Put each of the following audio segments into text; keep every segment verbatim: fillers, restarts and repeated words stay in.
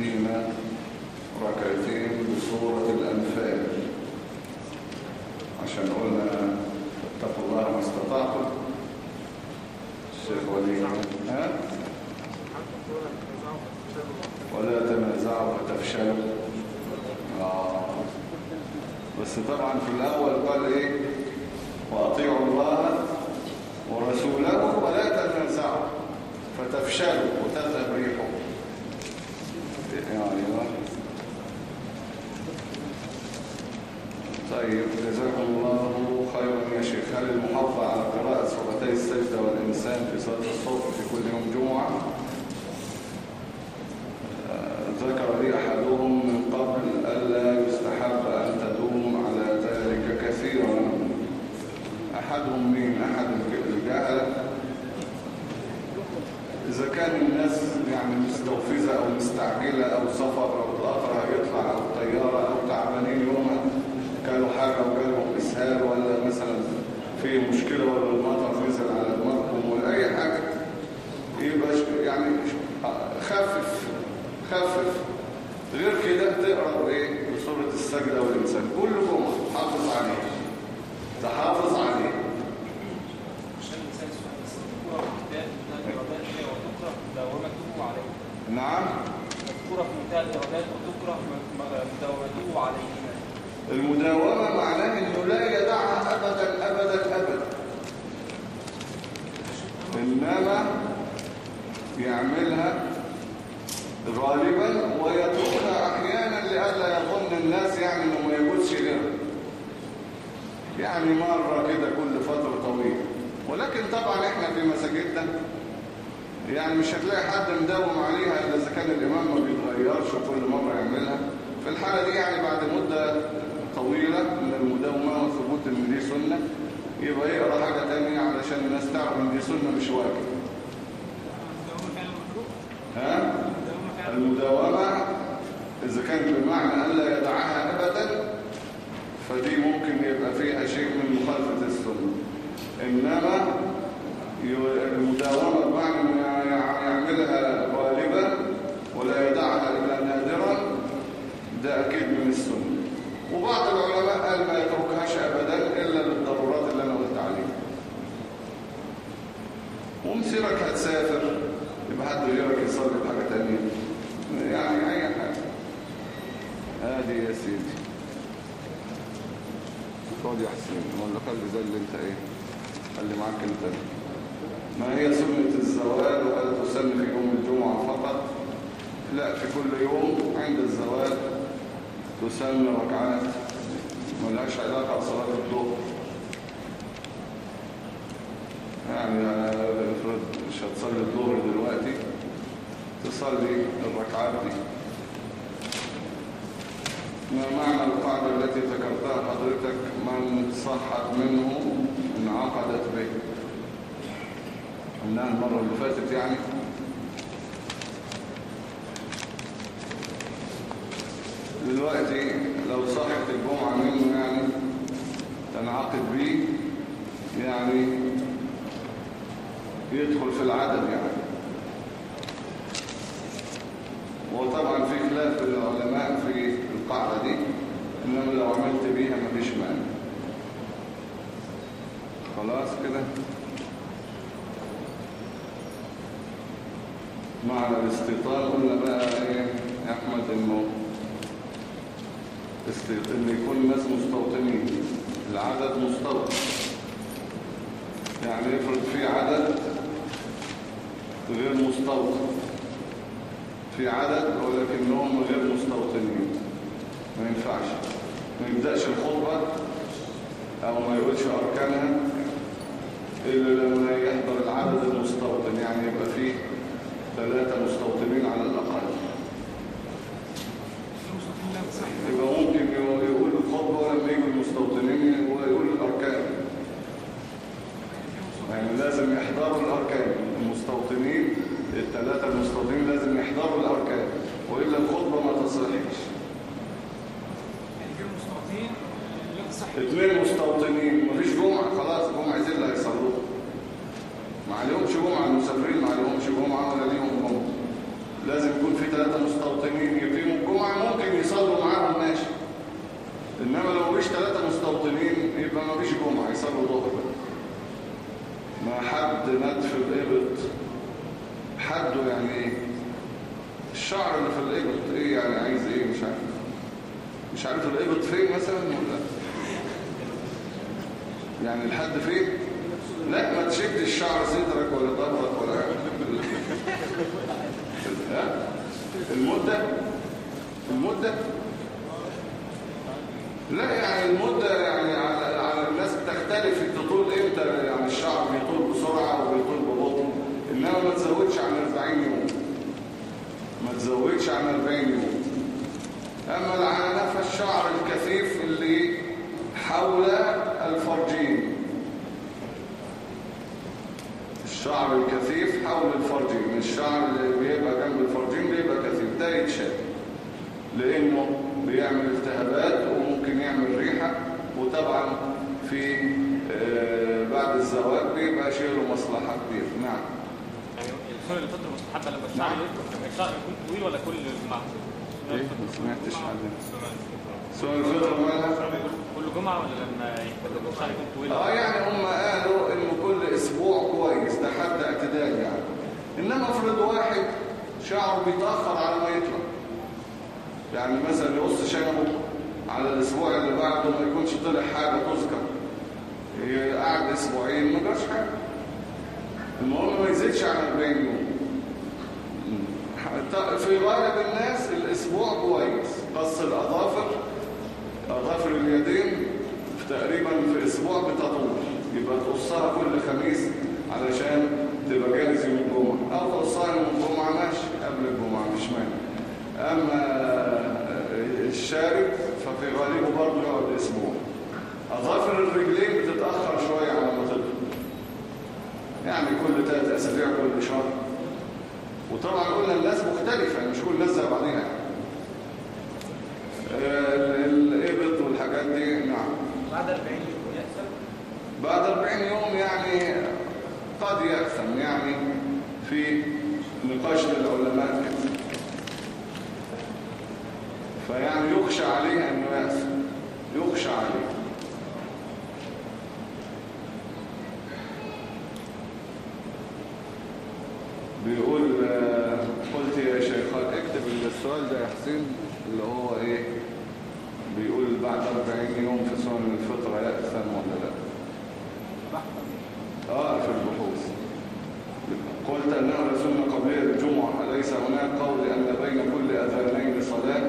يدينا ركعتين بسورة الأنفال، عشان قلنا اتقوا الله ما استطعتم. الشيخ ولي ها ولا تنازعوا فتفشلوا. آه. بس طبعا في الأول قال إيه؟ وأطيعوا الله ورسوله ولا تنازعوا فتفشلوا وتذهب ريحكم. يعني طيب، جزاكم الله خيرا يا شيخ. هل المحافظة على قراءة سورتي السجدة والإنسان في صلاة الصبح في كل يوم جمعة؟ ذكر لي أحدهم من قبل ألا يستحب أن تدوم على ذلك كثيرا. أحدهم من أحد الجهل، إذا كان الناس يعني مستوفزة أو مستعجلة أو سفر أو القطر هيطلع أو الطيارة أو تعبانين يومها كانوا حاجة وجالهم إسهال، ولا مثلا في مشكلة، ولا المطر نزل على دماغهم ولا أي حاجة، يبقى يعني خفف خفف. غير كده تقرأ إيه بسورة السجدة والإنسان كل جمعة، تحافظ عليه تحافظ عليه. نعم، مذكورة في منتهى الإرادات وتكره مداومته عليهما. المداومة معناه إنه لا يدعها أبدا أبدا أبدا، إنما يعملها غالبا ويتركها أحيانا لئلا يظن الناس يعني إنه ما يجوزش غيرها، يعني مرة كده كل فترة طويلة. ولكن طبعا إحنا في مساجدنا يعني مش هتلاقي حد مداوم عليها إلا إذا كان الإمام ما بيتغيرش وكل مرة يعملها. في الحالة دي يعني بعد مدة طويلة من المداومة وثبوت إن دي سنة، يبقى يقرأ حاجة تانية علشان الناس تعرف إن دي سنة مش واجب. ها؟ المداومة إذا كان بمعنى ألا يدعها أبدا فدي ممكن يبقى فيها شيء من مخالفة السنة، إنما المداومة بمعنى أن يعملها غالبا ولا يدعها إلا نادرا، ده أكيد من السنة. وبعض العلماء قال ما يتركهاش أبدا إلا للضرورات اللي أنا قلت عليها. ومسيرك هتسافر يبقى حد غيرك يصلي بحاجة تانية، يعني أي حاجة. هادي يا سيدي، خد يا حسين ولا خلي زي اللي انت ايه خلي معاك انت. ما هي سنة الزواج وهل تسن في يوم الجمعة فقط؟ لا، في كل يوم عند الزواج تسن ركعات ملهاش علاقة بصلاة الظهر. يعني افرض مش هتصلي الظهر دلوقتي تصلي الركعات دي. ما معنى القاعدة التي ذكرتها حضرتك من صحت منه انعقدت به؟ قلناها المرة اللي فاتت يعني. دلوقتي لو صحت الجمعة منه يعني تنعقد به، يعني يدخل في العدد يعني. وطبعا في خلاف بين العلماء في القاعدة دي، إنما لو عملت بيها مفيش مانع. خلاص كده. معنى الاستيطان قلنا بقى ايه يا احمد؟ انه ان يكون الناس مستوطنين، العدد مستوطن. يعني افرض في عدد غير مستوطن، في عدد ولكنهم غير مستوطنين، ما ينفعش ما يبدأش الخطبة او ما يقولش اركانها الا لما يحضر العدد المستوطن، يعني يبقى فيه ثلاثة مستوطنين على الأقل. يبقى ممكن يقول الخطبة ولما يجوا المستوطنين ويقول الأركان، يعني لازم يحضروا الأركان. المستوطنين الثلاثة المستوطنين لازم يحضروا الأركان، وإلا الخطبة ما تصحيش. اثنين مستوطنين مفيش جمعة، خلاص جمعة زي اللي هيصلوه، ما عليهمش جمعة، المسافرين ما عليهمش جمعة ولا ليهم جمعة. لازم يكون في ثلاثة مستوطنين حد نتف الإبط حده يعني ايه؟ الشعر اللي في الإبط ايه يعني؟ عايز ايه؟ مش عارف مش عارف الإبط فين مثلا ولا يعني الحد فين؟ لا ما تشدش شعر صدرك ولا ضربك ولا المدة المدة لا يعني المدة يعني على, على الناس بتختلف التطول امتى، يعني الشعر بيطول بسرعة وبيطول ببطء، انما ما تزودش عن أربعين يوم، ما تزودش عن أربعين يوم. اما العنف فالشعر الكثيف اللي حول الفرجين، الشعر الكثيف حول الفرجين، الشعر اللي بيبقى جنب الفرجين بيبقى كثيف، ده يتشال لانه بيعمل التهابات وممكن يعمل ريحة، وطبعا في آه بعد الزواج بيبقى شيله مصلحة كبيرة. نعم. يعني السنة اللي فترة مستحبة لما الشعر يكون الشعر يكون طويل ولا كل جمعة؟ ايه ما سمعتش حاجة. سنة الفطر مالها؟ كل جمعة ولا لما الشعر يكون طويل؟ اه يعني هم قالوا انه كل اسبوع كويس، ده حد اعتدال يعني. انما افرض واحد شعره بيتأخر على ما يطلع، يعني مثلا يقص شنبه على الاسبوع اللي بعده ما يكونش طلع حاجة تذكر، قعد اسبوعين ما جاش حاجة، المهم ما يزيدش عن أربعين يوم. في غالب الناس الاسبوع كويس، قص الاظافر اظافر اليدين تقريبا في اسبوع بتطول، يبقى تقصها كل خميس علشان تبقى جاهز يوم الجمعة، او تقصها يوم الجمعة ماشي قبل الجمعة مش مانع. اما الشارب ففي غالبه برضه يقعد اسبوع. اظافر الرجلين بتتاخر شويه على ما تطلع، يعني كل ثلاث اسابيع كل شهر. وطبعا قلنا الناس مختلفه، مش كل الناس زي بعضيها يعني. الابط والحاجات دي. نعم. بعد أربعين يوم يأثم؟ بعد أربعين يوم يعني قد يأثم، يعني في نقاش للعلماء كده، فيعني يخشى عليه أنه يأثم، يخشى عليه. بيقول قلت يا شيخان اكتب السؤال ده يا حسين اللي هو ايه، بيقول بعد أربعين يوم في سنن الفطرة يأثم ولا لا؟ اه في البحوث. قلت أنه لسنة قبلية الجمعة، أليس هناك قول أن بين كل أذانين صلاة؟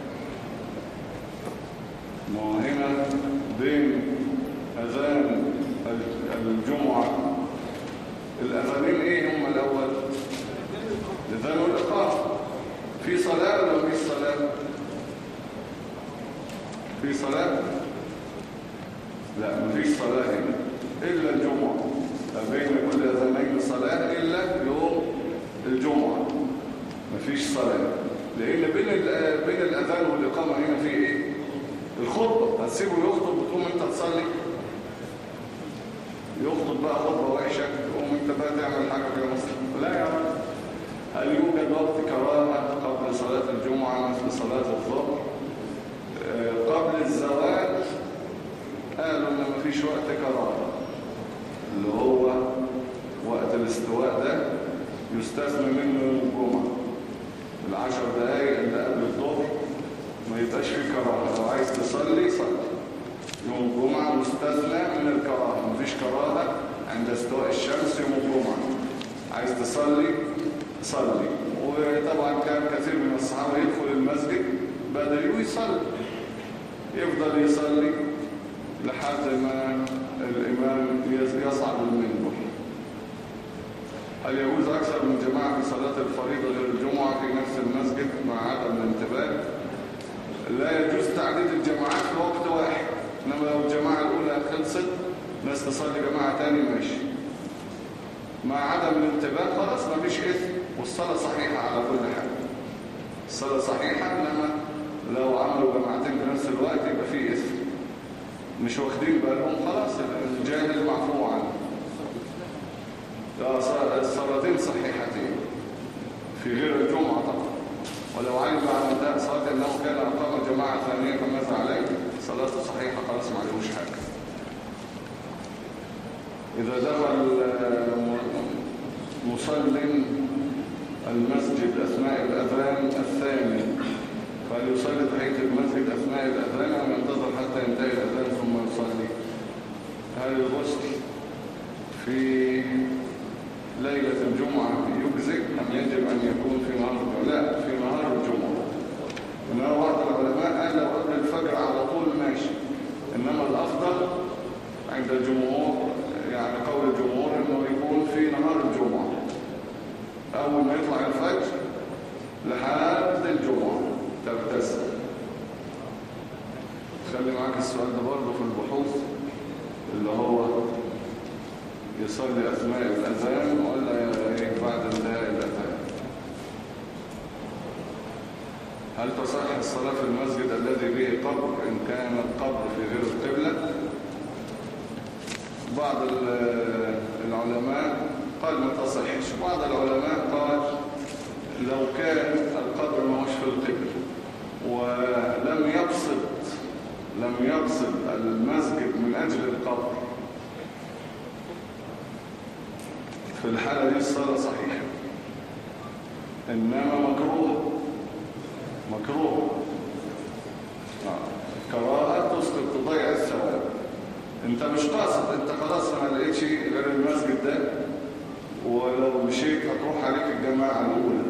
ما هنا بين أذان الجمعة الأذانين إيه هم الأول؟ الأذان والإقامة. في صلاة ولا مفيش صلاة؟ في صلاة؟ لا مفيش صلاة هنا إلا الجمعة، بين كل أذانين صلاة إلا يوم الجمعة مفيش صلاة، لأن بين بين الأذان والإقامة هنا في إيه؟ الخطبة. هتسيبه يخطب وتقوم أنت تصلي؟ يخطب بقى خطبة وحشة تقوم أنت بقى تعمل حاجة في مصر؟ لا يا رب. هل يوجد وقت كراهة قبل صلاة الجمعة مثل صلاة الظهر؟ قبل الزواج قالوا إن مفيش وقت كراهة، اللي هو وقت الاستواء ده يستثنى منه يوم الجمعة، العشر دقايق اللي قبل الظهر ما يبقاش فيه كراهة، لو عايز تصلي صلي. يوم الجمعة مستثنى من الكراهة، مفيش كراهة عند استواء الشمس يوم الجمعة، عايز تصلي صلي. وطبعا كان كثير من الصحابة يدخل المسجد بدري ويصلي، يفضل يصلي لحد ما الإمام يصعد المنبر. هل يجوز أكثر من جماعة في صلاة الفريضة غير الجمعة في نفس المسجد مع عدم الانتباه؟ لا يجوز تعديد الجماعات في وقت واحد، إنما لو الجماعة الأولى خلصت ناس تصلي جماعة تاني ماشي، مع عدم الانتباه خلاص مفيش إثم، والصلاة صحيحة على كل حال. الصلاة صحيحة، إنما لو عملوا جماعتين في نفس الوقت يبقى فيه إثم، مش واخدين بالهم خلاص الجاهل معفو عنه. الصلاتين صحيحتين في غير الجمعة طبعا، ولو علم بعد انتهاء صلاة انه كان اقام جماعة ثانية فماذا عليه؟ صلاته صحيحة خلاص ما عليهوش حاجة. إذا دخل مصل المسجد أثناء الأذان الثاني فليصلي تحية المسجد أثناء الأذان أم ينتظر حتى ينتهي الأذان ثم يصلي؟ هل الغسل في ليلة الجمعة يجزئ أم يجب أن يكون في نهار الجمعة؟ لا، في نهار الجمعة. إنما بعض العلماء قال لو قبل الفجر على طول ماشي، إنما الأفضل عند الجمهور يعني قول الجمهور إنه يكون في نهار الجمعة أول ما يطلع الفجر لحد الجمعة تغتسل. خلي معاك السؤال ده برضه في البحوث اللي هو يصلي أثناء الأذان ولا بعد انتهاء الأذان. هل تصح الصلاة في المسجد الذي به قبر إن كان القبر في غير القبلة؟ بعض العلماء قال ما تصحش، بعض العلماء قال لو كان القبر ما هوش في القبلة ولم يقصد لم يقصد المسجد من أجل القبر، في الحالة دي الصلاة صحيحة، إنما مكروه مكروه آه. كراهة تسقط تضيع الثواب. انت مش قاصد، انت خلاص ما لقيتش غير المسجد ده ولو مشيت هتروح عليك الجماعة الأولى،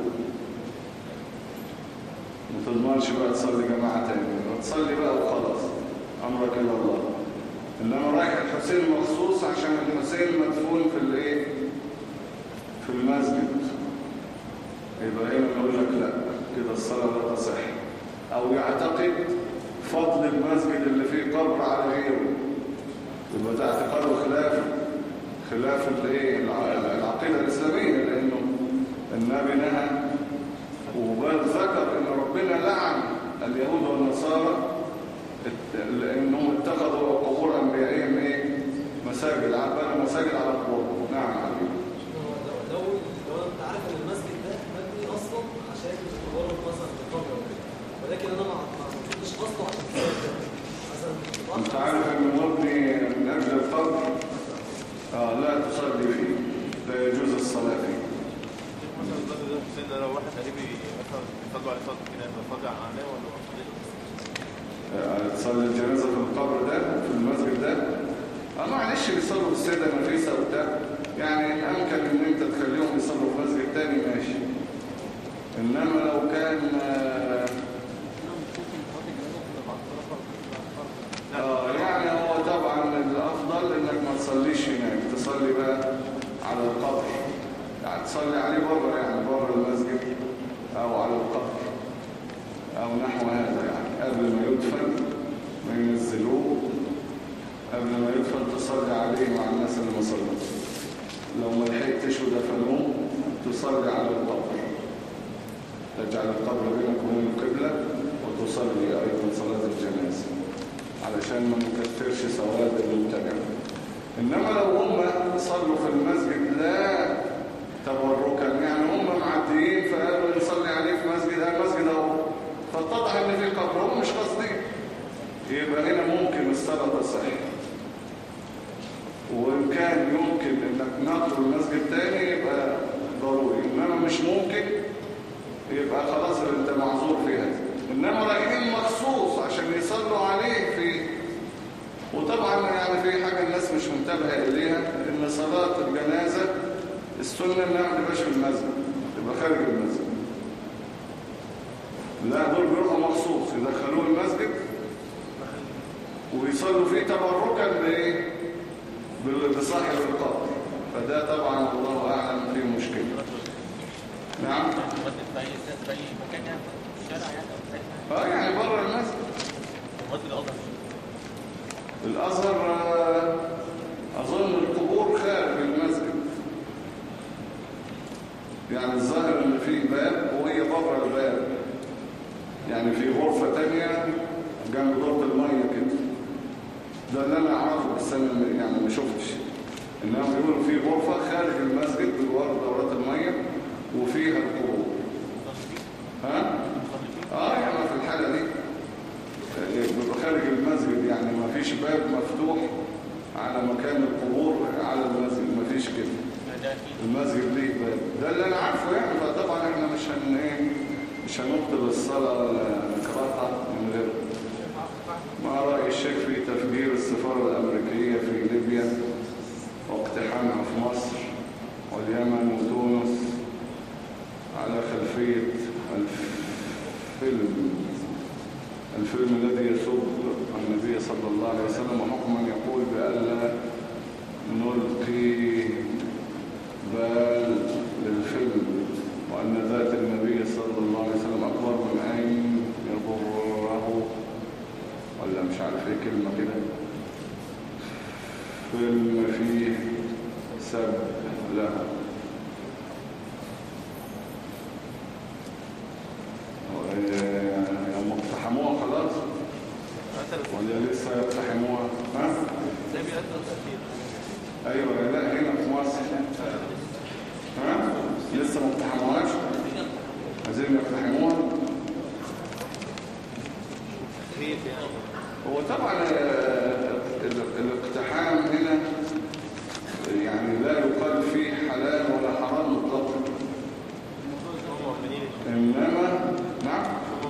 ما تضمنش بقى تصلي جماعة تانية، تصلي بقى وخلاص أمرك إلى الله. إنما رايح الحسين مخصوص عشان الحسين مدفون في الايه في المسجد، يبقى هنا نقول لك لا كده الصلاة لا تصح. أو يعتقد فضل المسجد اللي فيه قبر على غيره، يبقى ده اعتقاده خلاف خلاف الايه العقيدة الإسلامية، لأنه النبي نهى وبل ذكر إن ربنا لعن اليهود والنصارى لأنهم اتخذوا قبور أنبيائهم ايه مساجد، عبانا مساجد على قبورهم. نعم حبيبي. لو لو انت عارف ان المسجد ده مبني اصلا عشان تتورط مثلا في القبر ولكن انا ما كنتش قصده عشان كده مثلا انت عارف ان مبني من اجل القبر اه لا تصلي فيه، لا يجوز الصلاه فيه. مثلا القبر ده حسين ده لو واحد قريبي مثلا بيصلوا عليه صلاه كده بيصلي عليه ولا آه تصلي الجنازه في القبر ده في المسجد ده؟ اه معلش بيصلوا بالسيده نفيسه وبتاع، يعني امكن ان انت تخليهم يصلوا في مسجد تاني ماشي، انما لو كان آه آه يعني هو طبعا الافضل انك ما تصليش هناك، تصلي بقى على القبر، يعني تصلي عليه بره، يعني بره المسجد او على القبر او نحو هذا، يعني قبل ما يدفن ما ينزلوه، قبل ما يدفن تصلي عليه مع الناس اللي ما صلوش. لو ما لحقتش ودفنوه تصلي على القبر، تجعل القبر بينك وبين القبلة وتصلي أيضا صلاة الجنازة علشان ما نكثرش ثواب المتبع. إنما لو هم صلوا في المسجد لا تبركا، يعني هم معديين فقالوا نصلي عليه في مسجد، هذا المسجد اهو فاتضح ان في قبر، هم مش قاصدين، يبقى هنا ممكن الصلاة تصح. وإن كان يمكن انك نقل المسجد تاني يبقى ضروري، انما مش ممكن يبقى خلاص انت معذور في هذا. انما رايحين مخصوص عشان يصلوا عليه في، وطبعا يعني في حاجة الناس مش منتبهة اليها، ان صلاة الجنازة السنة انها ما تبقاش في المسجد، تبقى خارج المسجد. لا دول بيروحوا مخصوص يدخلوه المسجد ويصلوا فيه تبركا بايه بصاحب القبر، فده طبعا الله اعلم فيه مشكله. نعم اه يعني بره المسجد. الازهر اظن القبور خارج المسجد، يعني الظاهر ان فيه باب وهي بره الباب، يعني في غرفة تانية جنب دورة المية كده، ده اللي انا اعرفه بس انا يعني ما شفتش، انهم بيقولوا في غرفة خارج المسجد بجوار دورات المية وفيها القبور. ها؟ اه يعني في الحالة دي بيبقى خارج المسجد، يعني ما فيش باب مفتوح على مكان القبور على واليمن وتونس على خلفية الفيلم الفيلم الذي يسب النبي صلى الله عليه وسلم، وحكما يقول بألا نلقي بال للفيلم، وأن ذات النبي صلى الله عليه وسلم أكبر من أن يضره، ولا مش عارف ايه كلمة كده، فيلم فيه سب لها. هم اقتحموها خلاص ولا لسه يقتحموها؟ ها؟ زي بيقدروا تأثير. ايوه، لا هنا في مصر. ها؟ لسه ما اقتحموهاش؟ عايزين يقتحموها؟ كيف يعني؟ هو طبعا الاقتحام هنا يعني لا يقال فيه حلال ولا حرام مطلقا، انما نعم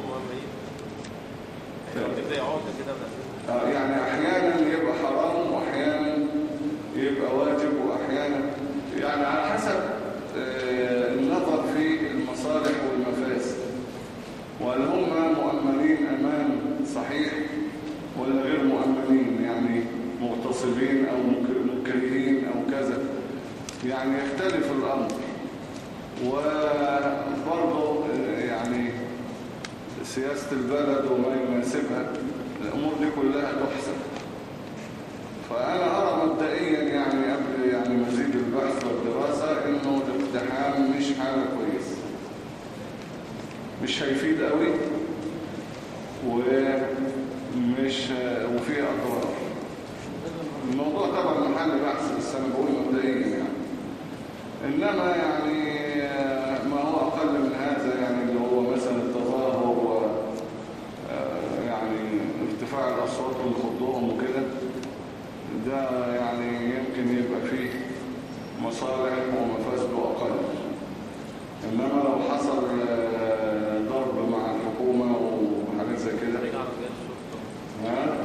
آه يعني احيانا يبقى حرام واحيانا يبقى واجب واحيانا يعني على حسب آه النظر في المصالح والمفاسد، وهل هم مؤمنين امان صحيح ولا غير مؤمنين، يعني مغتصبين او مكرهين او كذا، يعني يختلف الامر. وبرضه يعني سياسة البلد وما يناسبها، الامور دي كلها تحسب. فانا ارى مبدئيا يعني قبل يعني مزيد البحث والدراسة انه الاقتحام مش حاجة كويسة، مش هيفيد قوي ومش وفيه اضرار. الموضوع طبعا محل بحث بس انا بقول مبدئيا يعني، انما يعني ما هو اقل من هذا يعني اللي هو مثلا التظاهر و يعني ارتفاع الاصوات والخضوهم وكده، ده يعني يمكن يبقى فيه مصالح ومفاسده اقل. انما لو حصل ضرب مع الحكومه وحاجات زي كده ها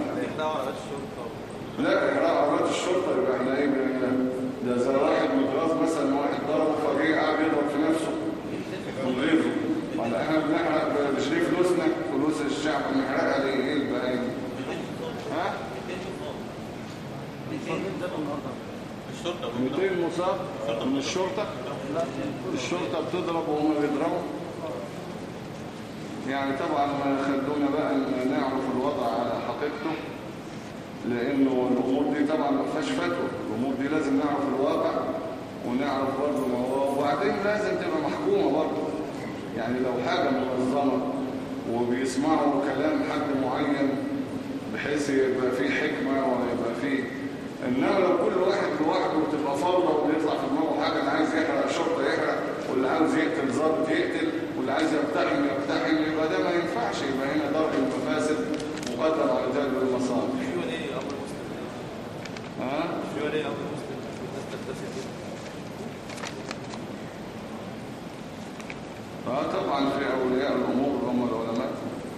لا احراق عربيات الشرطه يبقى احنا ايه ده زي واحد متراس مثلا، واحد ضربه فجأة قاعد يضرب في نفسه من غيره، ولا احنا بنحرق بنشري فلوسنا فلوس الشعب بنحرقها ليه؟ ايه البهايم؟ ها؟ مئتين مصاب من الشرطه؟ الشرطه بتضرب وهم بيضربوا يعني. طبعا خلونا بقى نعرف الوضع على حقيقته، لانه الامور دي طبعا ما فيهاش فتوى، الامور دي لازم نعرف الواقع ونعرف برضه ما هو، وبعدين لازم تبقى محكومه برضه. يعني لو حاجه منظمه وبيسمعوا كلام حد معين بحيث يبقى فيه حكمه ويبقى فيه، انما لو كل واحد لوحده وتبقى فوضى ويطلع في دماغه حاجه، اللي عايز يحرق الشرطه يحرق، واللي عاوز يقتل ضابط يقتل، واللي عايز يقتحم يقتحم، يبقى ده ما ينفعش. يبقى هنا ضرب المفاسد مقدم على جلب المصالح. ها؟ شو ولي أمر مسلم الناس تلتزم به؟ اه طبعا في اولياء الامور هم العلماء.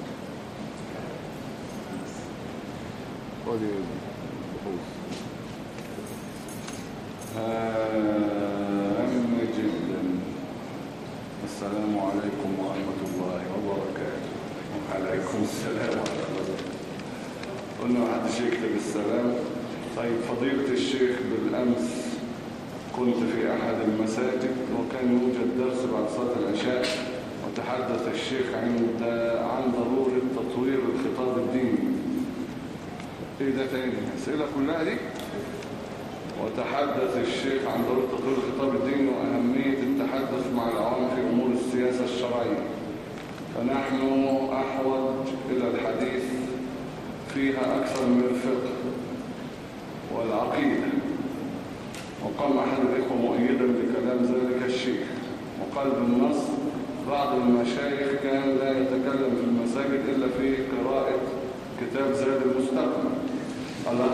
خذي البحوث هام جدا. السلام عليكم ورحمة الله وبركاته. وعليكم السلام ورحمة الله وبركاته. قلنا ما حدش يكتب السلام. طيب فضيلة الشيخ، بالأمس كنت في أحد المساجد وكان يوجد درس بعد صلاة العشاء، وتحدث الشيخ عند عن ضرورة تطوير الخطاب الديني. ايه ده تاني؟ أسئلة كلها دي؟ وتحدث الشيخ عن ضرورة تطوير الخطاب الديني وأهمية التحدث مع العوام في أمور السياسة الشرعية، فنحن أحوج إلى الحديث فيها أكثر من الفقه والعقيدة. وقام أحد الإخوة مؤيدا لكلام ذلك الشيخ، وقال بالنص بعض المشايخ كان لا يتكلم في المساجد إلا في قراءة كتاب زاد المستقبل. الله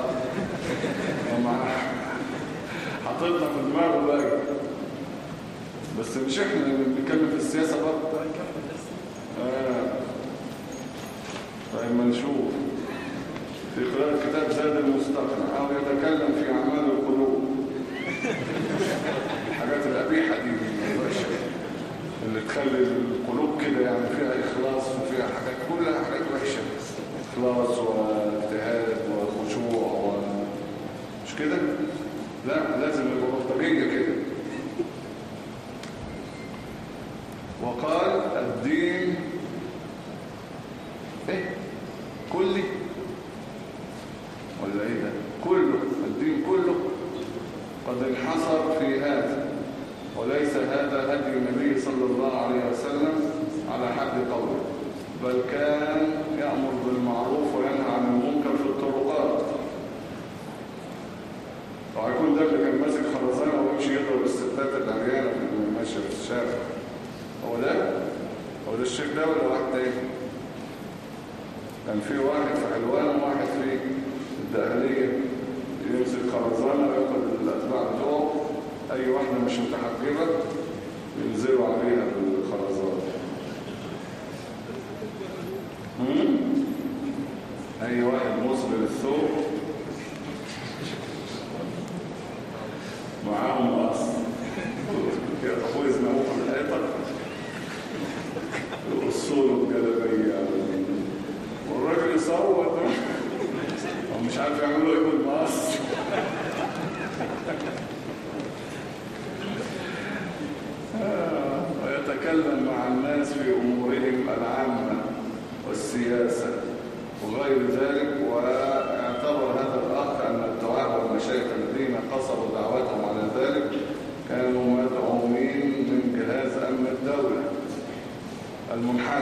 حطيتنا في دماغه بقى، بس مش احنا اللي بنتكلم في السياسة برضه. آه. طيب ما نشوف في قراءة كتاب زاد المستقبل، أو يتكلم في أعمال القلوب، الحاجات القبيحة بيخلي القلوب كده يعني فيها إخلاص وفيها حاجات كلها حاجات وحشة، إخلاص واجتهاد وخشوع و... مش كده؟ لا، لازم يبقى بلطجية كده. وقال الدين ايه كلي ولا ايه ده؟ كله، الدين كله قد انحصر في هذا، وليس هذا هدي النبي صلى الله عليه وسلم على حد قوله، بل كان يأمر بالمعروف وينهى عن المنكر في الطرقات. وهيكون ده اللي كان ماسك خرزانه ويمشي يضرب الستات العريانه اللي ماشيه في الشارع. هو ده؟ هو ده الشيخ ده ولا واحد تاني؟ كان في واحد في حلوان وواحد في الدقهلية يمسك خرزانه وياخد الاتباع بتوعه، اي واحده مش متحجبه ينزلوا عليها بالخرزانه. اي واحد مصر الثوب معاهم مقص يا اخوي يزنقوه في الحيطه يقصوا له الجلابيه والراجل يصوت ومش عارف يعملوا ايه بالمقص. ويتكلم مع الناس في امورهم العامه والسياسه وغير ذلك. واعتبر هذا الأخ أن الدعاة والمشايخ الذين قصروا دعوتهم على ذلك كانوا مدعومين من جهاز أمن الدولة المنحل.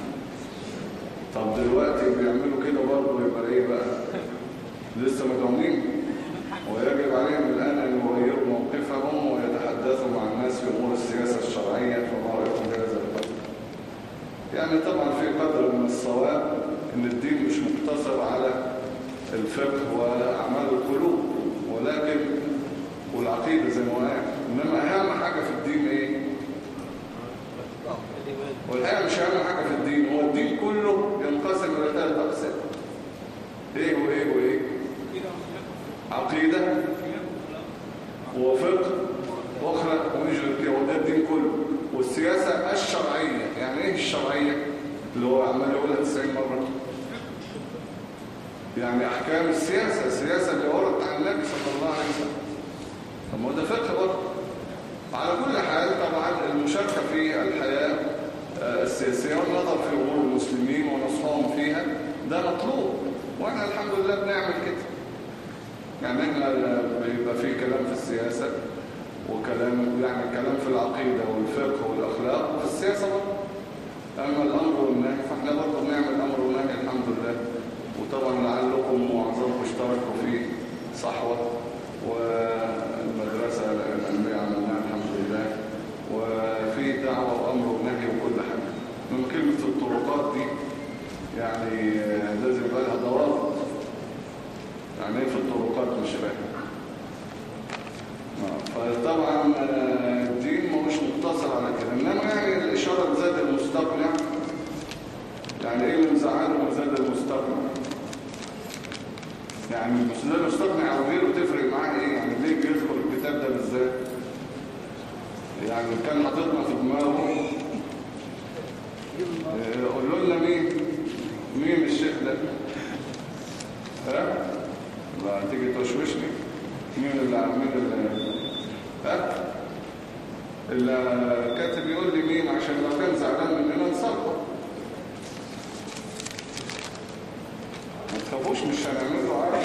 طب دلوقتي بيعملوا كده برضه يبقى إيه بقى؟ لسه مدعومين، ويجب عليهم الآن أن يغيروا موقفهم ويتحدثوا مع الناس في أمور السياسة الشرعية. فما رأيكم بهذا القدر؟ يعني طبعا في قدر من الصواب ان الدين مش مقتصر على الفقه واعمال القلوب ولكن والعقيده زي ما قلنا، انما اهم حاجه في الدين ايه؟ والحقيقه مش اهم حاجه في الدين، هو الدين كله ينقسم الى ثلاث اقسام. ايه وايه وايه؟ عقيده وفقه واخلاق ومجرد كده، وده الدين كله. والسياسه الشرعيه، يعني ايه الشرعيه؟ اللي هو عمال يقولها تسعين مرة، يعني أحكام السياسة، السياسة اللي وردت عن النبي صلى الله عليه وسلم. طب ما ده فقه برضه. على كل حال طبعا المشاركة في الحياة السياسية والنظر في أمور المسلمين ونصحهم فيها ده مطلوب، وإحنا الحمد لله بنعمل كده. يعني إحنا بيبقى فيه كلام في السياسة وكلام يعني كلام في العقيدة والفقه والأخلاق وفي السياسة برضه. أما الأمر والنهي فإحنا برضه بنعمل أمر ونهي الحمد لله. وطبعا لعلكم معظمكم اشتركوا في صحوة والمدرسة العلمية عملناها الحمد لله، وفي دعوة وأمر ونهي وكل حاجة. من كلمة الطرقات دي يعني لازم يبقى لها ضوابط. يعني ايه في الطرقات مش فاهم. فطبعا الدين مش مقتصر على كده، انما يعني الاشاره بزاد المستقنع. يعني ايه اللي مزعله من زاد المستقنع؟ يعني زاد المستقنع او غيره تفرق معاه ايه؟ يعني ليه بيذكر الكتاب ده بالذات؟ يعني كان حاططنا في دماغه قولوا لنا مين مين الشيخ ده؟ ها؟ لا تيجي توشوشني. مين اللي عامل اللي ها؟ اللي كاتب يقول لي مين عشان لو كان زعلان مننا نصلحه. ما تخافوش مش هنعمل له عارف.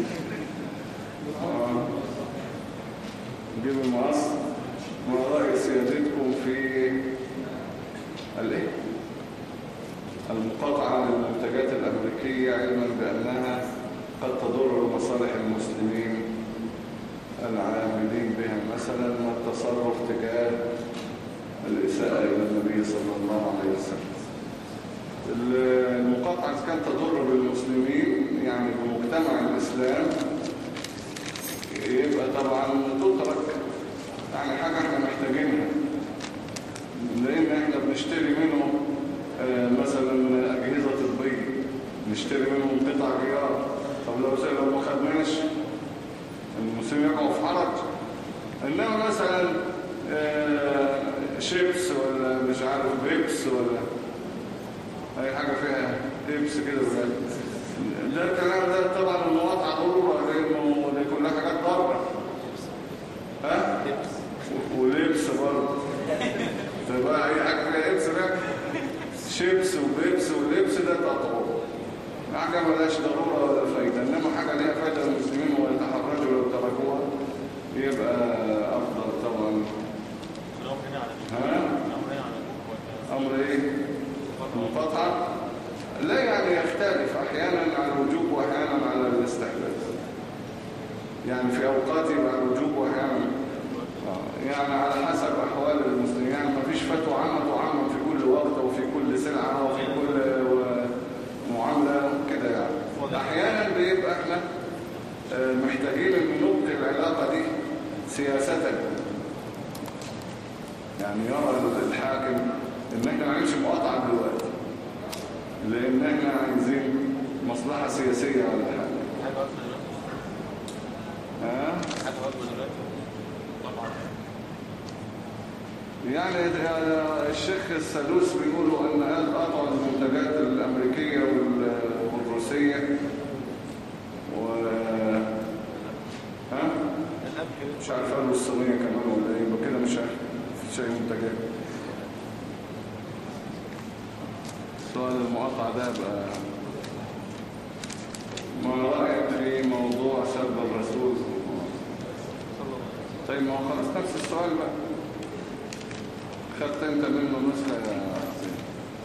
نجيب المقص. ما رأي سيادتكم في الايه؟ المقاطعة للمنتجات الأمريكية علما بأنها قد تضر مصالح المسلمين العاملين بها، مثلا والتصرف تجاه الإساءة إلى النبي صلى الله عليه وسلم. المقاطعة إذا كانت تضر بالمسلمين يعني بمجتمع الإسلام يبقى طبعا تترك، يعني حاجة احنا محتاجينها، لأن احنا بنشتري منهم مثلا أجهزة طبية، نشتري منهم قطع غيار. طب لو لو ما خدناش المسلمين يقعوا في حرج. انما مثلا شيبس ولا مش عارف بيبس ولا اي حاجة فيها بيبس كده ولا ده الكلام ده طبعا المواطعة ضرورة لانه دي كلها حاجات ضرورة ها ولبس برضه فبقى اي حاجة فيها لبس بقى شيبس وبيبس ولبس ده تطور حاجة ملاش ضرورة ولا فايدة انما حاجة ليها فايدة للمسلمين ويتحرجوا لو تركوها يبقى افضل طبعا. ها امر ايه المقاطعة لا يعني يختلف احيانا على الوجوب واحيانا على الاستحباب يعني في اوقات يبقى الوجوب واحيانا يعني على حسب احوال المسلمين يعني ما فيش فتوى عامة تعمم في كل وقت وفي كل سلعة وفي كل معاملة كده يعني احيانا بيبقى احنا محتاجين ان نبقي العلاقة دي سياسة يعني يرى الحاكم ان احنا ما نعملش مقاطعة دلوقتي لان احنا عايزين مصلحة سياسية ولا حاجة ها يعني الشيخ السدوس بيقولوا ان قال قطعوا المنتجات الامريكية والروسية و ها مش عارف قالوا الصينية كمان ولا ايه يبقى كده مش عارف في شيء منتجات. سؤال المقاطعة ده بقى ما رأيك في موضوع سب الرسول؟ طيب ما هو خلاص نفس السؤال بقى خدت انت منه نسخة يا حسين.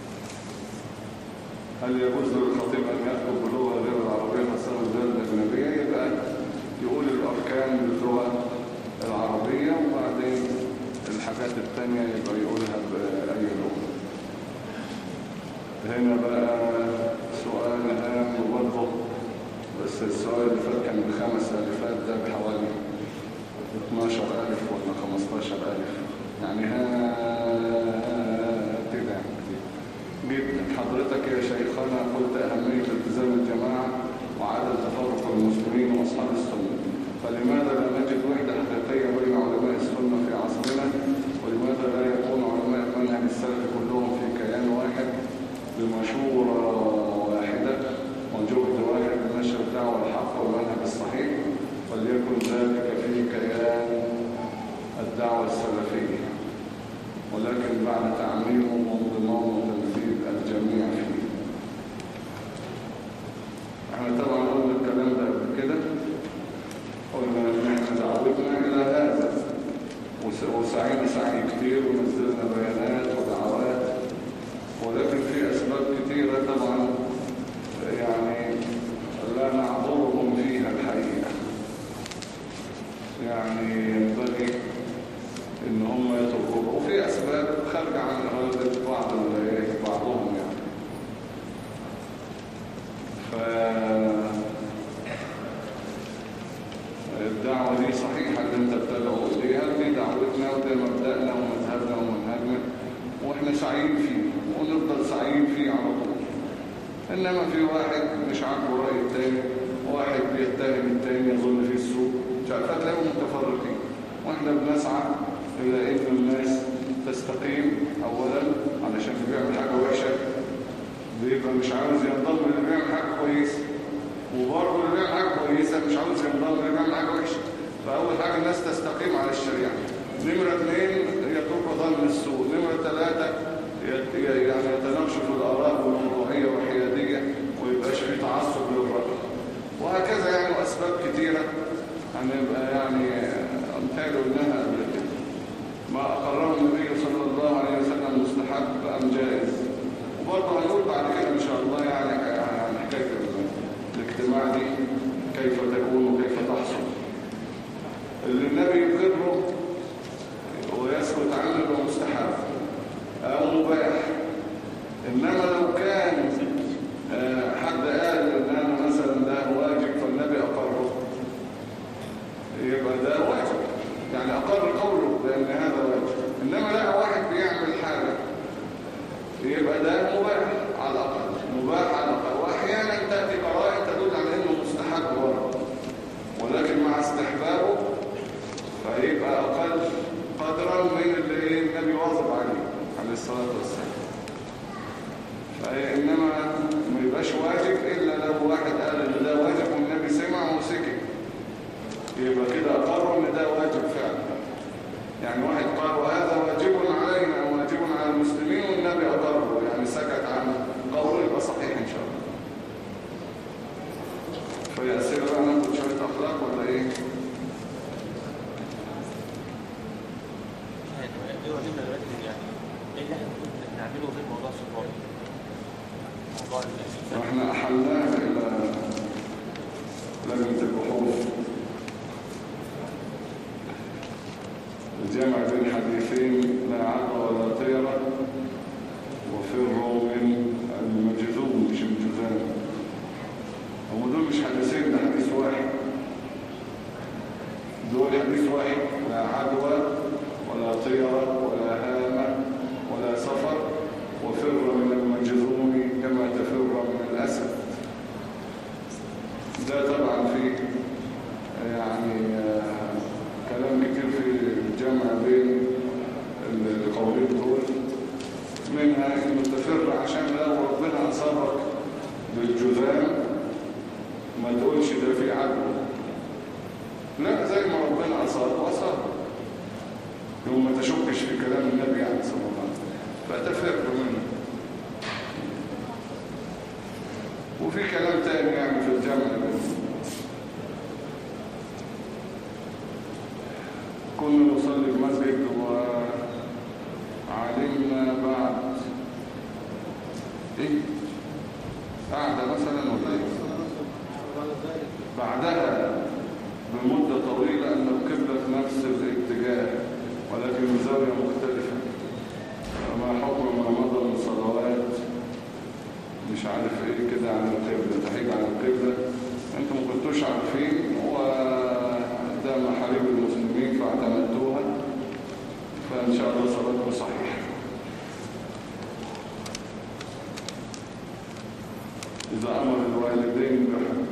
هل يجوز للخطيب ان يكتب بلغة غير العربية خاصة باللغة الأجنبية؟ يبقى يقول الأركان باللغة العربية وبعدين الحاجات التانية يبقى يقولها بأي لغة. هنا بقى سؤال هام برضه بس السؤال اللي فات كان بخمس ألفات ده بحوالي اتناشر ألف ولا خمستاشر ألف يعني ها كده جدا. حضرتك يا شيخنا قلت أهمية التزام الجماعة وعدم تفرق المسلمين وأصحاب السنة، فلماذا لا نجد وحدة حقيقية بين علماء السنة في عصرنا؟ ولماذا لا يكون علماء المنهج السلفي كلهم في كيان واحد بمشورة واحدة وجهد واحد لنشر الدعوة الحق والمنهج الصحيح، وليكن ذلك في كيان الدعوة السلفية ولكن بعد تعميمه وانضمام وتنفيذ الجميع فيه. احنا طبعا قلنا الكلام ده قبل كده، قلنا ان احنا دعوتنا الى هذا وسعينا سعي كتير ونزلنا بيانات ودعوات، ولكن في اسباب كتيرة طبعا يعني لا نعذرهم فيها الحقيقة، يعني ينبغي ان هم يتركوها، وفي اسباب خارجة عن إرادة بعض بعضهم يعني. فالدعوة دي صحيحة اللي انت بتدعو اليها، دي دعوتنا وده مبدأنا ومذهبنا ومنهجنا واحنا سعيين فيه ونفضل سعيين فيه على طول. انما في واحد مش عاجبه رأي التاني، واحد بيتهم التاني يظن فيه السوء، مش عارف هتلاقيهم متفرقين، واحنا بنسعى الى ان الناس تستقيم اولا علشان اللي بيعمل حاجة وحشة بيبقى مش عاوز ينضم اللي بيعمل حاجة كويسة، وبرضه اللي بيعمل حاجة كويسة مش عاوز ينضم اللي بيعمل حاجة وحشة. فاول حاجة الناس تستقيم على الشريعة، نمرة اثنين يترك ظن السوء، نمرة ثلاثة يعني يتناقشوا في الآراء والموضوعية والحيادية ويبقاش في تعصب للرأي، وهكذا يعني أسباب كتيرة هنبقى يعني أمثاله إنها قبل كده. ما أقرره النبي صلى الله عليه وسلم مستحب أم جائز، وبرضه هنقول بعد كده إن شاء الله يعني عن حكاية الاجتماع دي كيف تكون وكيف تحصل. اللي النبي يقره ويسكت عنه يبقى مستحب أو مباح. إنما لو كان حد قال إن أنا مثلا ده واجب فالنبي أقره يبقى ده واجب، يعني أقر قوله بأن هذا واجب. إنما لا واحد بيعمل حاجة يبقى ده مباح على الأقل، مباح على الأقل، وأحيانا تأتي قرائن تدل على إنه مستحب برضه، ولكن مع استحبابه فيبقى أقل قدرا من اللي النبي واظب إنما ما يبقاش واجب إلا لو واحد قال إن ده واجب والنبي سمع وسكت، يبقى كده أقروا إن ده واجب فعلا. يعني واحد قال وهذا واجب علينا واجب على المسلمين والنبي أقره، يعني سكت عن قوله، يبقى صحيح إن شاء الله. فهي أسئلة بقى ناخد شوية أخلاق ولا إيه؟ ايه واجبنا دلوقتي يعني؟ ايه اللي احنا المفروض نعمله غير موضوع الصفات؟ موضوع الإنسان. واحنا أحلناها إلى لجنة البحوث، الجمع بين حديثين لا عقل ولا طيرة وفروا من المجذوم مش الجذام. هم دول مش حديثين، ده حديث واحد، دول حديث واحد، لا عدوى ولا طيرة ولا هامة ولا سفر، وفر من المجذوم كما تفر من الأسد. ده طبعا فيه يعني آه كلام كتير في الجمع بين القولين دول، منها انه تفر عشان لو ربنا أصابك بالجذام ما تقولش ده في عدو، لا، زي ما ربنا أصابه أصابه، يوم ما تشكش في كلام النبي عليه الصلاة والسلام فتفر منه. وفي كلام تاني يعني في الجمع بين، كنا نصلي في مسجد وعلمنا بعد ايه قاعدة مثلا ولا ايه بعدها بمدة طويلة ان القبلة في نفس الاتجاه ولكن بزاوية مختلفة، فما حكم ما مضى من صلوات مش عارف ايه كده عن القبلة، تحيج عن القبلة، انتم ما كنتوش عارفين وده محاريب المسلمين فاعتمدتوها، فان شاء الله صلاتكم صحيح. إذا أمر الوالدين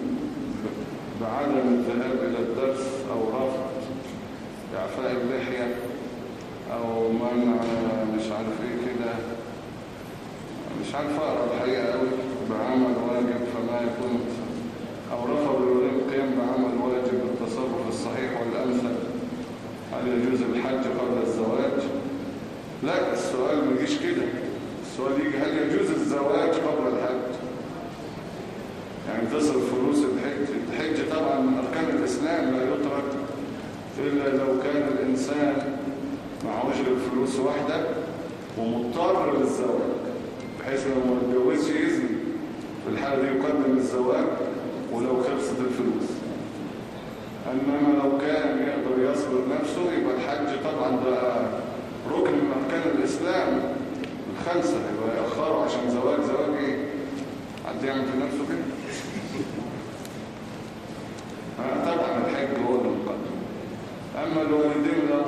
بعدم الذهاب إلى الدرس أو رفض إعفاء اللحية أو منع مش عارف إيه كده، مش عارف أقرأ الحقيقة أوي، بعمل واجب فما يكون، أو رفض الوالدين القيام بعمل واجب التصرف الصحيح والأمثل، هل يجوز الحج قبل الزواج؟ لا، السؤال ما يجيش كده، السؤال يجي هل يجوز الزواج قبل الحج؟ يعني تصرف فلوس الحج، الحج طبعا من أركان الإسلام لا يترك إلا لو كان الإنسان معهوش الفلوس واحدة ومضطر للزواج، بحيث لو ما اتجوزش يزني، في الحالة دي يقدم الزواج ولو خلصت الفلوس. أنما لو كان يقدر يصبر نفسه يبقى الحج طبعا ده ركن من أركان الإسلام الخمسة، يبقى يأخره عشان زواج، زواج إيه؟ حد يعمل في نفسه كده؟ طبعا الحج هو اللي مقدم. أما الوالدين لو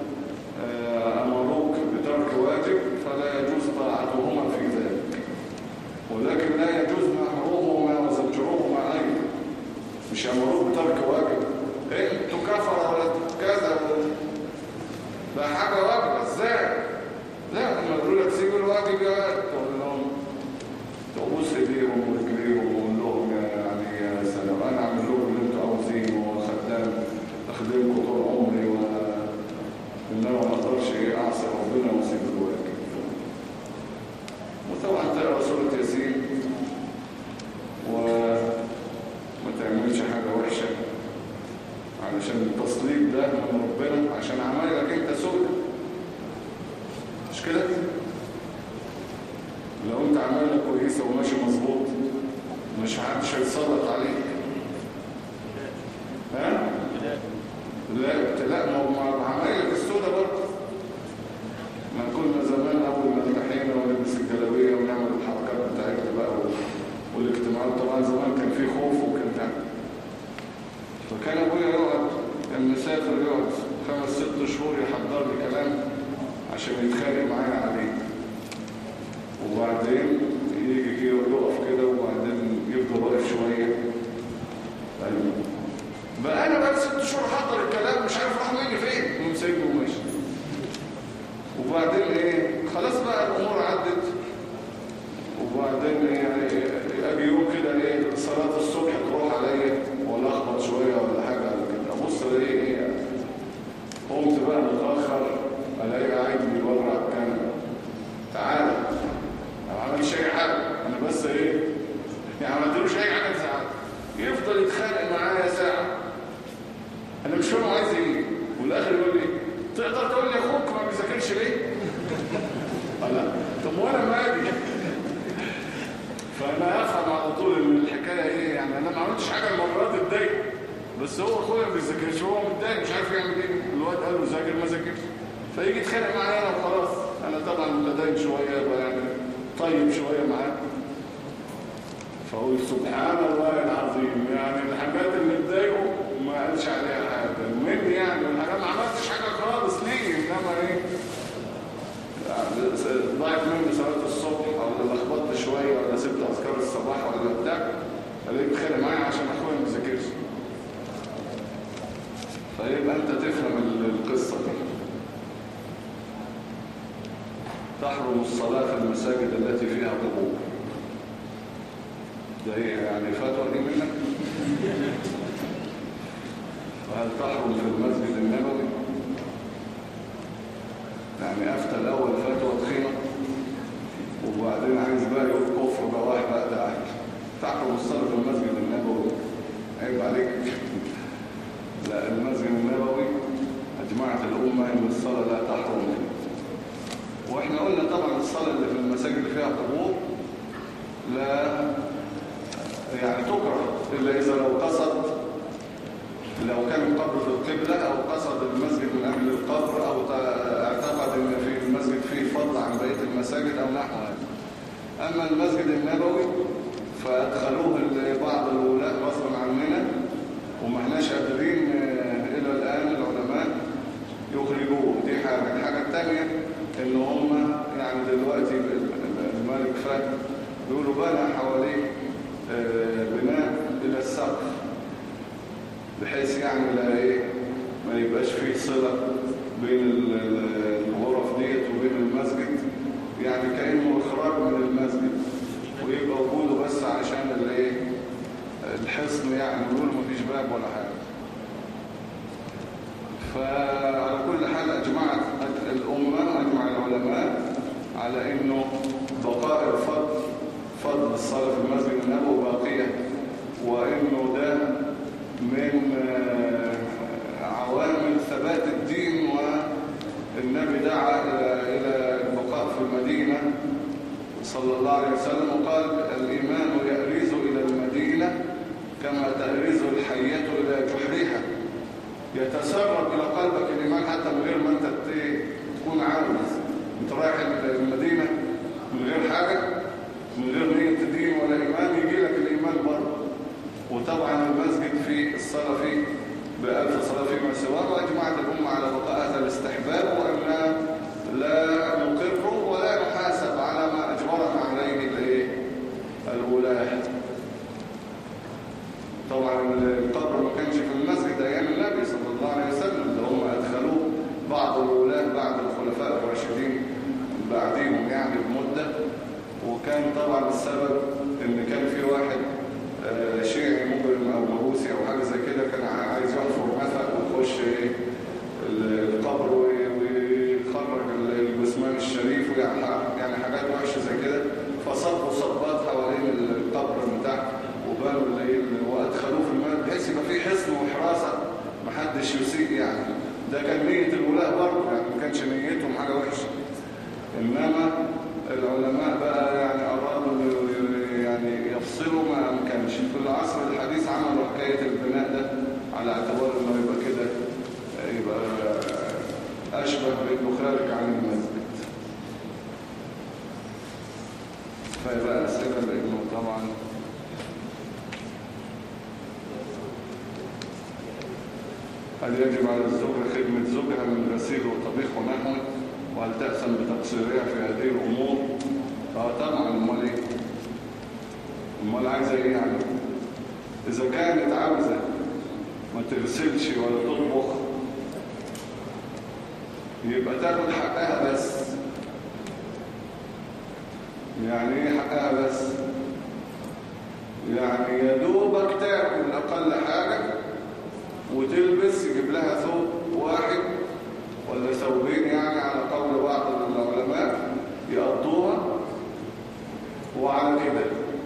أمروك بترك واجب فلا يجوز طاعتهما في ذلك، ولكن لا يجوز أمرهما وزجرهما أيضا. مش أمروك بترك واجب انتوا كفر ولا كذا، ده حاجة واجبة ازاي؟ لا، لما يقولوا لك سيبوا الواجب يا ولد تقول لهم، تبوس ايديهم ورجليهم وقول لهم يعني يا سلام انا اعمل لكم اللي انتوا عاوزينه وخدام اخدمكم طول عمري، وانما ما اقدرش اعصي ربنا واسيب الواجب. وطبعا تقرا سوره ياسين وما تعملش حاجه وحشه، علشان التصليب ده من ربنا عشان عملك انت سوء، مش كده؟ لو انت عملك كويسه وماشي مظبوط مش محدش هيتسلط عليك. ها؟ لا لا، ما هو عملك السودة برضه. ما كنا زمان اول ما التحينا ونلبس الجلابيه ونعمل الحركات بتاعتنا بقى والاجتماعات، طبعا زمان كان في خوف وكان ده، فكان ابويا يقعد، كان مسافر يقعد خمس ست شهور يحضر لي كلام عشان يتخانق معايا عليه، وبعدين يجي كده يقف كده وبعدين يفضل واقف شويه. طيب بقى انا بقى ست شهور حضر الكلام مش عارف راح مني فين، يقوم سايبني وماشي. وبعدين ايه، خلاص بقى الامور عدت، وبعدين عملتش حاجه المره دي اتضايق، بس هو اخويا ما بيذاكرش، هو متضايق مش عارف يعمل ايه. الواد قال له ذاكر ما ذاكرش، فيجي يتخانق معايا انا وخلاص. انا طبعا لدين شويه يعني طيب شويه معاه، فاقول سبحان الله العظيم، يعني الحاجات اللي تضايقه ما قالش عليها حاجه مني، يعني انا ما عملتش حاجه خالص ليه، انما ايه ضاعت مني صلاه الصبح او لخبطت شويه ولا سبت اذكار الصباح ولا بتاع، فلقيت بيتخانق معايا عشان اخويا ما بيذاكرش. فيبقى انت تفهم القصه دي. تحرم الصلاه في المساجد التي فيها قبور. ده ايه يعني فتوى دي منك؟ وهل تحرم في المسجد النبوي؟ يعني افتى الاول فتوى تخينه وبعدين عايز بقى يقول كفر بواح بقى ده عادي. تحرم الصلاه في المسجد النبوي، عيب عليك. لا، المسجد النبوي اجمعت الامه ان الصلاه لا تحرم منه. واحنا قلنا طبعا الصلاه اللي في المساجد اللي فيها قبور لا يعني تكره الا اذا لو قصد، لو كان القبر في القبلة أو قصد المسجد من أجل القبر أو اعتقد أن في المسجد فيه فضل عن بقية المساجد أو نحو هذا. أما المسجد النبوي فأدخلوه بعض الولاة غصبا عننا وما احناش قادرين إلى الآن العلماء يخرجوه. دي حاجة. الحاجة الثانية إن هم يعني دلوقتي الملك فهد بيقولوا بنى حواليه بناء إلى السقف بحيث يعني لا ايه ما يبقاش فيه صلة بين الغرف ديت وبين المسجد، يعني كأنه إخراج من المسجد ويبقى وجوده بس عشان الايه الحصن، يعني يقولوا مفيش باب ولا حاجة. فعلى كل حال أجمعت الأمة أجمع العلماء على إنه بقاء الفضل فضل الصلاة في المسجد النبوي باقية، وإنه ده من عوامل ثبات الدين. والنبي دعا إلى البقاء في المدينة صلى الله عليه وسلم وقال الإيمان يأرز إلى المدينة كما تأرز الحية إلى جحرها. يتسرب إلى قلبك الإيمان حتى من غير ما أنت تكون عاوز. أنت رايح المدينة من غير حاجة، من غير نية دين ولا إيمان، يجي لك الإيمان برضه. وطبعا المسجد في الصلاة فيه بألف صلاة فيما سواه. وأجمعت الأمة على بقاء هذا الاستحباب وأن لا نقر ولا نحاسب على ما أجبرنا عليه الولاة. طبعا القبر ما كانش في المسجد أيام النبي صلى الله عليه وسلم، ده هم أدخلوه بعض الولاة بعد الخلفاء الراشدين بعديهم يعني بمدة. وكان طبعا السبب ان كان في واحد شيعي مجرم او مروسي او حاجه زي كده كان عايز يحفر نفق ويخش القبر ويخرج الجثمان الشريف يعني حاجات وحشه زي كده، فصبوا صبات حوالين القبر من تحت وبنوا الليل وادخلوه في الماء بحيث يبقى في حصن وحراسه محدش يسيء. يعني ده كان نيه الولاة برضه، يعني ما كانش نيتهم حاجه وحشه. انما العلماء بقى يعني أرادوا يعني يفصلوا ما أمكنش. في العصر الحديث عملوا حكاية البناء ده على اعتبار إنه يبقى كده يبقى أشبه بإنه خارج عن المسجد. فيبقى أسئلة لإنه طبعا هل يجب على الزوجة خدمة زوجها من غسيل وطبيخ ونحوه؟ وهل تأثم بتقصيرها في هذه الأمور؟ اه طبعا. امال ايه؟ امال عايزة ايه يعني؟ إذا كانت عاوزة ما تغسلش ولا تطبخ يبقى تاخد حقها بس. يعني ايه حقها بس؟ يعني يا دوبك تاكل أقل حاجة وتلبس، يجيب لها ثوب واحد ولا ثوبين يعني على قول بعض العلماء يقضوها، وعلى كده.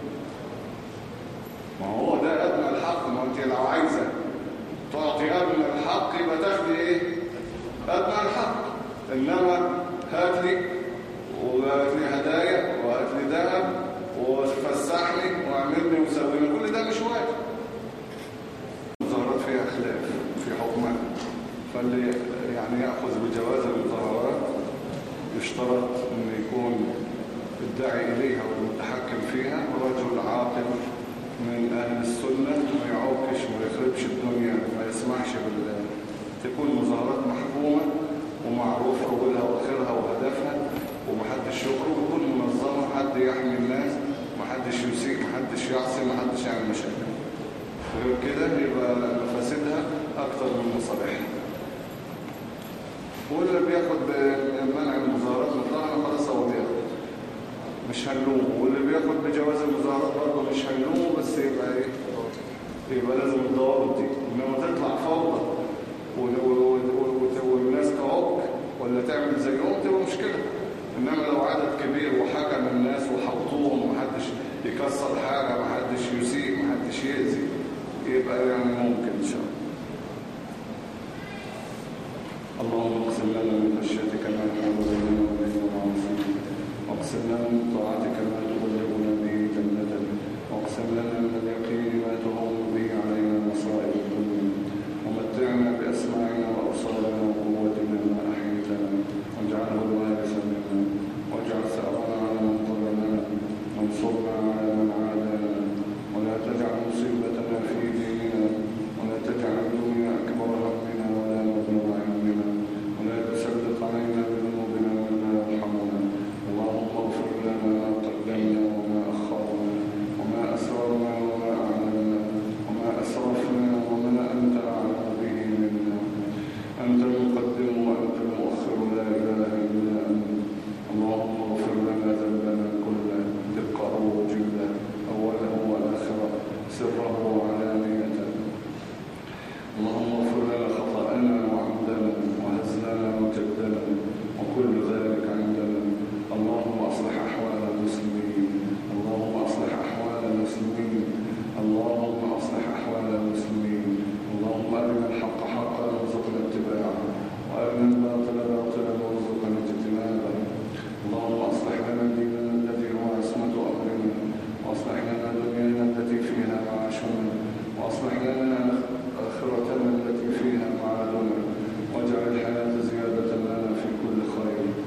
ما هو ده أدنى الحق. ما انت لو عايزة تعطي أدنى الحق يبقى تاخدي ايه؟ أدنى الحق. إنما هات لي وهات لي هدايا وهات لي ذهب وفسحني واعملني وسويني، كل ده مش واجب. يشترط أن يكون الداعي إليها والمتحكم فيها رجل عاقل من أهل السنة، ما يعوقش ما يخربش الدنيا، ما يسمعش بال تكون مظاهرات محكومة ومعروف أولها وآخرها وهدفها ومحدش يخرج، وتكون منظمة، حد يحمي الناس، محدش يسيء، محدش يعصي، محدش يعمل مشاكل. غير كده يبقى مفاسدها أكتر من مصالحها. واللي بياخد منع المظاهرات مطلقا خلاص هو بياخد، مش هنلومه. واللي بياخد بجواز المظاهرات برضه مش هنلومه، بس يبقى ايه؟ يبقى لازم الضوابط دي. انما تطلع فوضى والناس تعوق ولا تعمل زيهم تبقى مشكله. انما لو عدد كبير وحكم الناس وحطوهم ومحدش يكسر حاجه، محدش يسيء، محدش يأذي، يبقى يعني ممكن ان شاء الله. اللهم اقسم لنا من خشيتك ما يحول بيننا وبين معاصيك، واقسم لنا من طاعتك ما